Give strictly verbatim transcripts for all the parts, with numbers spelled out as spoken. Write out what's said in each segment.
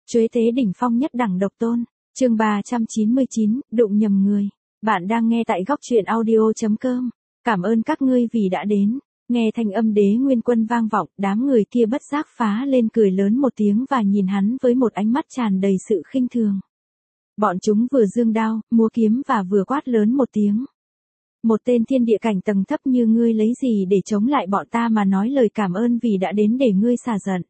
Chuế tế đỉnh phong nhất đẳng độc tôn, chương ba trăm chín mươi chín, đụng nhầm người. Bạn đang nghe tại góc truyện audio chấm com. Cảm ơn các ngươi vì đã đến. Nghe thanh âm Đế Nguyên Quân vang vọng, đám người kia bất giác phá lên cười lớn một tiếng và nhìn hắn với một ánh mắt tràn đầy sự khinh thường. Bọn chúng vừa giương đao, múa kiếm và vừa quát lớn một tiếng. Một tên thiên địa cảnh tầng thấp như ngươi lấy gì để chống lại bọn ta mà nói lời cảm ơn vì đã đến để ngươi xả giận.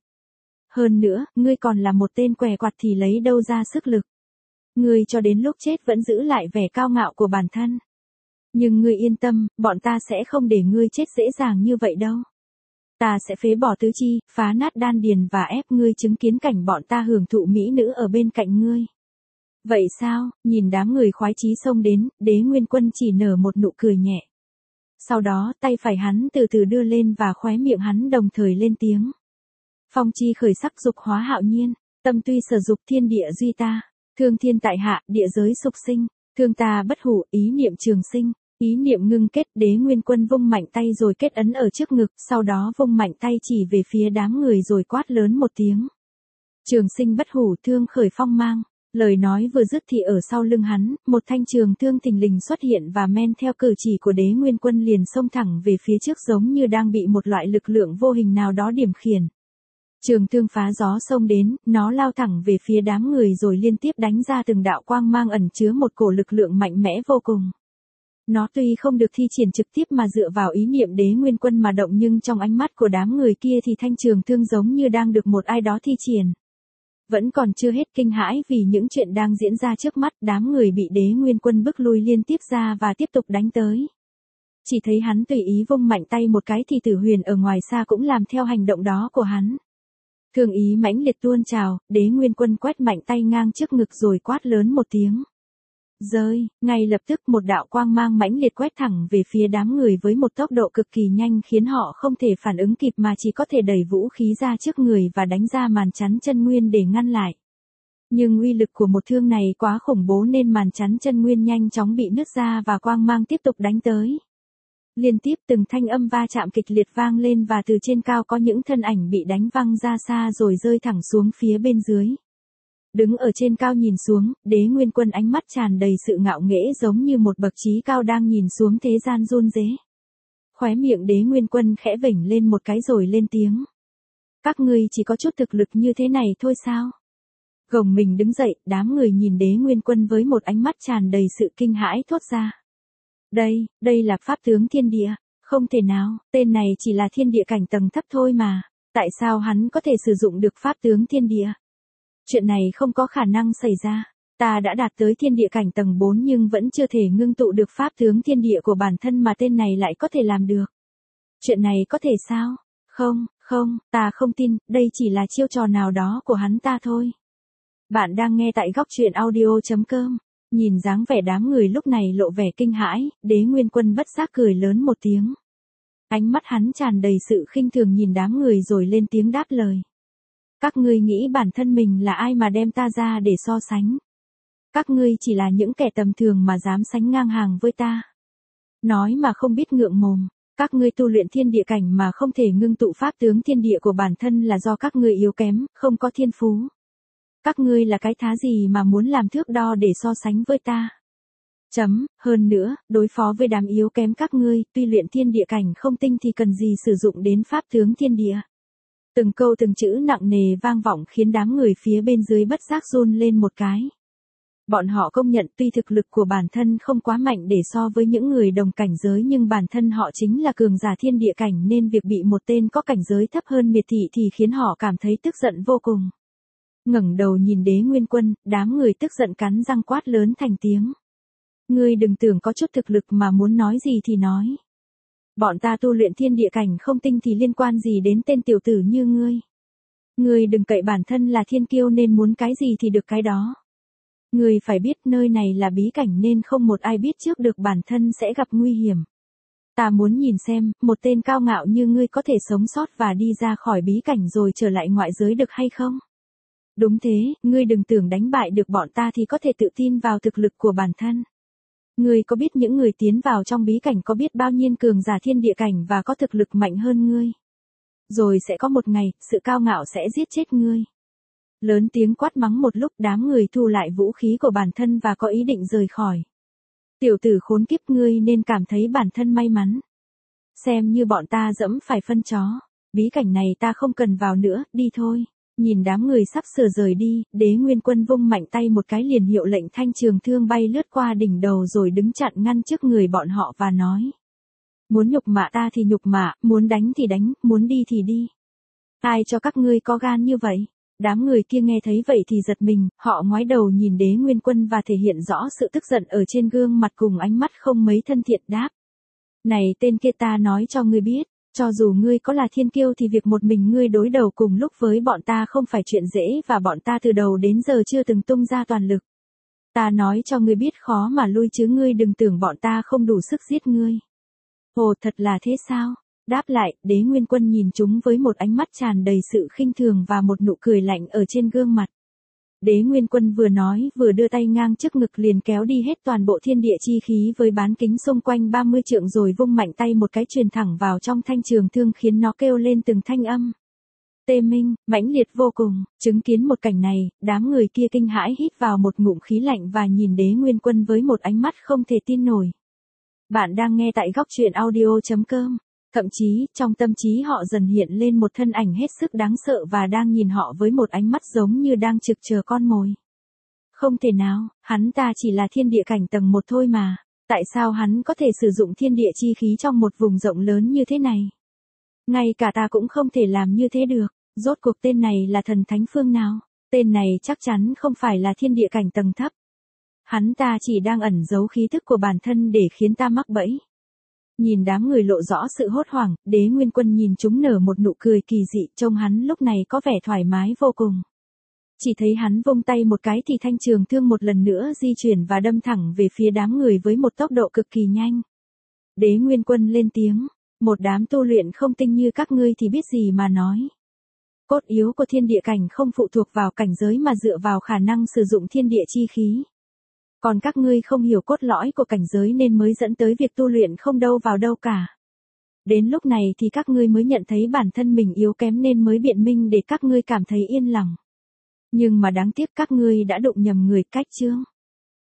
Hơn nữa, ngươi còn là một tên què quặt thì lấy đâu ra sức lực. Ngươi cho đến lúc chết vẫn giữ lại vẻ cao ngạo của bản thân. Nhưng ngươi yên tâm, bọn ta sẽ không để ngươi chết dễ dàng như vậy đâu. Ta sẽ phế bỏ tứ chi, phá nát đan điền và ép ngươi chứng kiến cảnh bọn ta hưởng thụ mỹ nữ ở bên cạnh ngươi. Vậy sao? Nhìn đám người khoái chí xông đến, Đế Nguyên Quân chỉ nở một nụ cười nhẹ. Sau đó, tay phải hắn từ từ đưa lên và khóe miệng hắn đồng thời lên tiếng. Phong chi khởi sắc dục hóa hạo nhiên, tâm tuy sở dục thiên địa duy ta, thương thiên tại hạ, địa giới sục sinh, thương ta bất hủ, ý niệm trường sinh, ý niệm ngưng kết. Đế Nguyên Quân vung mạnh tay rồi kết ấn ở trước ngực, sau đó vung mạnh tay chỉ về phía đám người rồi quát lớn một tiếng. Trường sinh bất hủ, thương khởi phong mang. Lời nói vừa dứt thì ở sau lưng hắn, một thanh trường thương thình lình xuất hiện và men theo cử chỉ của Đế Nguyên Quân liền xông thẳng về phía trước giống như đang bị một loại lực lượng vô hình nào đó điểm khiển. Trường thương phá gió xông đến, nó lao thẳng về phía đám người rồi liên tiếp đánh ra từng đạo quang mang ẩn chứa một cổ lực lượng mạnh mẽ vô cùng. Nó tuy không được thi triển trực tiếp mà dựa vào ý niệm Đế Nguyên Quân mà động nhưng trong ánh mắt của đám người kia thì thanh trường thương giống như đang được một ai đó thi triển. Vẫn còn chưa hết kinh hãi vì những chuyện đang diễn ra trước mắt, đám người bị Đế Nguyên Quân bức lui liên tiếp ra và tiếp tục đánh tới. Chỉ thấy hắn tùy ý vung mạnh tay một cái thì Tử Huyền ở ngoài xa cũng làm theo hành động đó của hắn. Thương ý mãnh liệt tuôn trào, Đế Nguyên Quân quét mạnh tay ngang trước ngực rồi quát lớn một tiếng. Rơi, ngay lập tức một đạo quang mang mãnh liệt quét thẳng về phía đám người với một tốc độ cực kỳ nhanh khiến họ không thể phản ứng kịp mà chỉ có thể đẩy vũ khí ra trước người và đánh ra màn chắn chân nguyên để ngăn lại. Nhưng uy lực của một thương này quá khủng bố nên màn chắn chân nguyên nhanh chóng bị nứt ra và quang mang tiếp tục đánh tới. Liên tiếp từng thanh âm va chạm kịch liệt vang lên và từ trên cao có những thân ảnh bị đánh văng ra xa rồi rơi thẳng xuống phía bên dưới. Đứng ở trên cao nhìn xuống, Đế Nguyên Quân ánh mắt tràn đầy sự ngạo nghễ giống như một bậc trí cao đang nhìn xuống thế gian run rế. Khóe miệng Đế Nguyên Quân khẽ vểnh lên một cái rồi lên tiếng. Các ngươi chỉ có chút thực lực như thế này thôi sao? Gồng mình đứng dậy, đám người nhìn Đế Nguyên Quân với một ánh mắt tràn đầy sự kinh hãi thốt ra. Đây, đây là pháp tướng thiên địa, không thể nào, tên này chỉ là thiên địa cảnh tầng thấp thôi mà, tại sao hắn có thể sử dụng được pháp tướng thiên địa? Chuyện này không có khả năng xảy ra, ta đã đạt tới thiên địa cảnh tầng bốn nhưng vẫn chưa thể ngưng tụ được pháp tướng thiên địa của bản thân mà tên này lại có thể làm được. Chuyện này có thể sao? Không, không, ta không tin, đây chỉ là chiêu trò nào đó của hắn ta thôi. Bạn đang nghe tại góc truyện audio chấm com. Nhìn dáng vẻ đám người lúc này lộ vẻ kinh hãi, Đế Nguyên Quân bất giác cười lớn một tiếng. Ánh mắt hắn tràn đầy sự khinh thường nhìn đám người rồi lên tiếng đáp lời. Các ngươi nghĩ bản thân mình là ai mà đem ta ra để so sánh? Các ngươi chỉ là những kẻ tầm thường mà dám sánh ngang hàng với ta. Nói mà không biết ngượng mồm, các ngươi tu luyện thiên địa cảnh mà không thể ngưng tụ pháp tướng thiên địa của bản thân là do các ngươi yếu kém, không có thiên phú. Các ngươi là cái thá gì mà muốn làm thước đo để so sánh với ta? Chấm, hơn nữa, đối phó với đám yếu kém các ngươi, tuy luyện thiên địa cảnh không tinh thì cần gì sử dụng đến pháp tướng thiên địa. Từng câu từng chữ nặng nề vang vọng khiến đám người phía bên dưới bất giác run lên một cái. Bọn họ công nhận tuy thực lực của bản thân không quá mạnh để so với những người đồng cảnh giới nhưng bản thân họ chính là cường giả thiên địa cảnh nên việc bị một tên có cảnh giới thấp hơn miệt thị thì khiến họ cảm thấy tức giận vô cùng. Ngẩng đầu nhìn Đế Nguyên Quân, đám người tức giận cắn răng quát lớn thành tiếng. Ngươi đừng tưởng có chút thực lực mà muốn nói gì thì nói. Bọn ta tu luyện thiên địa cảnh không tinh thì liên quan gì đến tên tiểu tử như ngươi. Ngươi đừng cậy bản thân là thiên kiêu nên muốn cái gì thì được cái đó. Ngươi phải biết nơi này là bí cảnh nên không một ai biết trước được bản thân sẽ gặp nguy hiểm. Ta muốn nhìn xem, một tên cao ngạo như ngươi có thể sống sót và đi ra khỏi bí cảnh rồi trở lại ngoại giới được hay không? Đúng thế, ngươi đừng tưởng đánh bại được bọn ta thì có thể tự tin vào thực lực của bản thân. Ngươi có biết những người tiến vào trong bí cảnh có biết bao nhiêu cường giả thiên địa cảnh và có thực lực mạnh hơn ngươi. Rồi sẽ có một ngày, sự cao ngạo sẽ giết chết ngươi. Lớn tiếng quát mắng một lúc, đám người thu lại vũ khí của bản thân và có ý định rời khỏi. Tiểu tử khốn kiếp, ngươi nên cảm thấy bản thân may mắn. Xem như bọn ta dẫm phải phân chó. Bí cảnh này ta không cần vào nữa, đi thôi. Nhìn đám người sắp sửa rời đi, Đế Nguyên Quân vung mạnh tay một cái liền hiệu lệnh thanh trường thương bay lướt qua đỉnh đầu rồi đứng chặn ngăn trước người bọn họ và nói. Muốn nhục mạ ta thì nhục mạ, muốn đánh thì đánh, muốn đi thì đi. Ai cho các ngươi có gan như vậy? Đám người kia nghe thấy vậy thì giật mình, họ ngoái đầu nhìn Đế Nguyên Quân và thể hiện rõ sự tức giận ở trên gương mặt cùng ánh mắt không mấy thân thiện đáp. Này tên kia, ta nói cho ngươi biết, cho dù ngươi có là thiên kiêu thì việc một mình ngươi đối đầu cùng lúc với bọn ta không phải chuyện dễ và bọn ta từ đầu đến giờ chưa từng tung ra toàn lực. Ta nói cho ngươi biết khó mà lui chứ, ngươi đừng tưởng bọn ta không đủ sức giết ngươi. Ồ, thật là thế sao? Đáp lại, Đế Nguyên Quân nhìn chúng với một ánh mắt tràn đầy sự khinh thường và một nụ cười lạnh ở trên gương mặt. Đế Nguyên Quân vừa nói vừa đưa tay ngang trước ngực liền kéo đi hết toàn bộ thiên địa chi khí với bán kính xung quanh ba mươi trượng rồi vung mạnh tay một cái truyền thẳng vào trong thanh trường thương khiến nó kêu lên từng thanh âm. Tê minh, mãnh liệt vô cùng, chứng kiến một cảnh này, đám người kia kinh hãi hít vào một ngụm khí lạnh và nhìn Đế Nguyên Quân với một ánh mắt không thể tin nổi. Bạn đang nghe tại góc truyện audio chấm com. Thậm chí, trong tâm trí họ dần hiện lên một thân ảnh hết sức đáng sợ và đang nhìn họ với một ánh mắt giống như đang trực chờ con mồi. Không thể nào, hắn ta chỉ là thiên địa cảnh tầng một thôi mà. Tại sao hắn có thể sử dụng thiên địa chi khí trong một vùng rộng lớn như thế này? Ngay cả ta cũng không thể làm như thế được. Rốt cuộc tên này là thần thánh phương nào? Tên này chắc chắn không phải là thiên địa cảnh tầng thấp. Hắn ta chỉ đang ẩn giấu khí thức của bản thân để khiến ta mắc bẫy. Nhìn đám người lộ rõ sự hốt hoảng, Đế Nguyên Quân nhìn chúng nở một nụ cười kỳ dị, trông hắn lúc này có vẻ thoải mái vô cùng. Chỉ thấy hắn vung tay một cái thì thanh trường thương một lần nữa di chuyển và đâm thẳng về phía đám người với một tốc độ cực kỳ nhanh. Đế Nguyên Quân lên tiếng, một đám tu luyện không tinh như các ngươi thì biết gì mà nói. Cốt yếu của thiên địa cảnh không phụ thuộc vào cảnh giới mà dựa vào khả năng sử dụng thiên địa chi khí. Còn các ngươi không hiểu cốt lõi của cảnh giới nên mới dẫn tới việc tu luyện không đâu vào đâu cả. Đến lúc này thì các ngươi mới nhận thấy bản thân mình yếu kém nên mới biện minh để các ngươi cảm thấy yên lòng. Nhưng mà đáng tiếc các ngươi đã đụng nhầm người, cách chướng.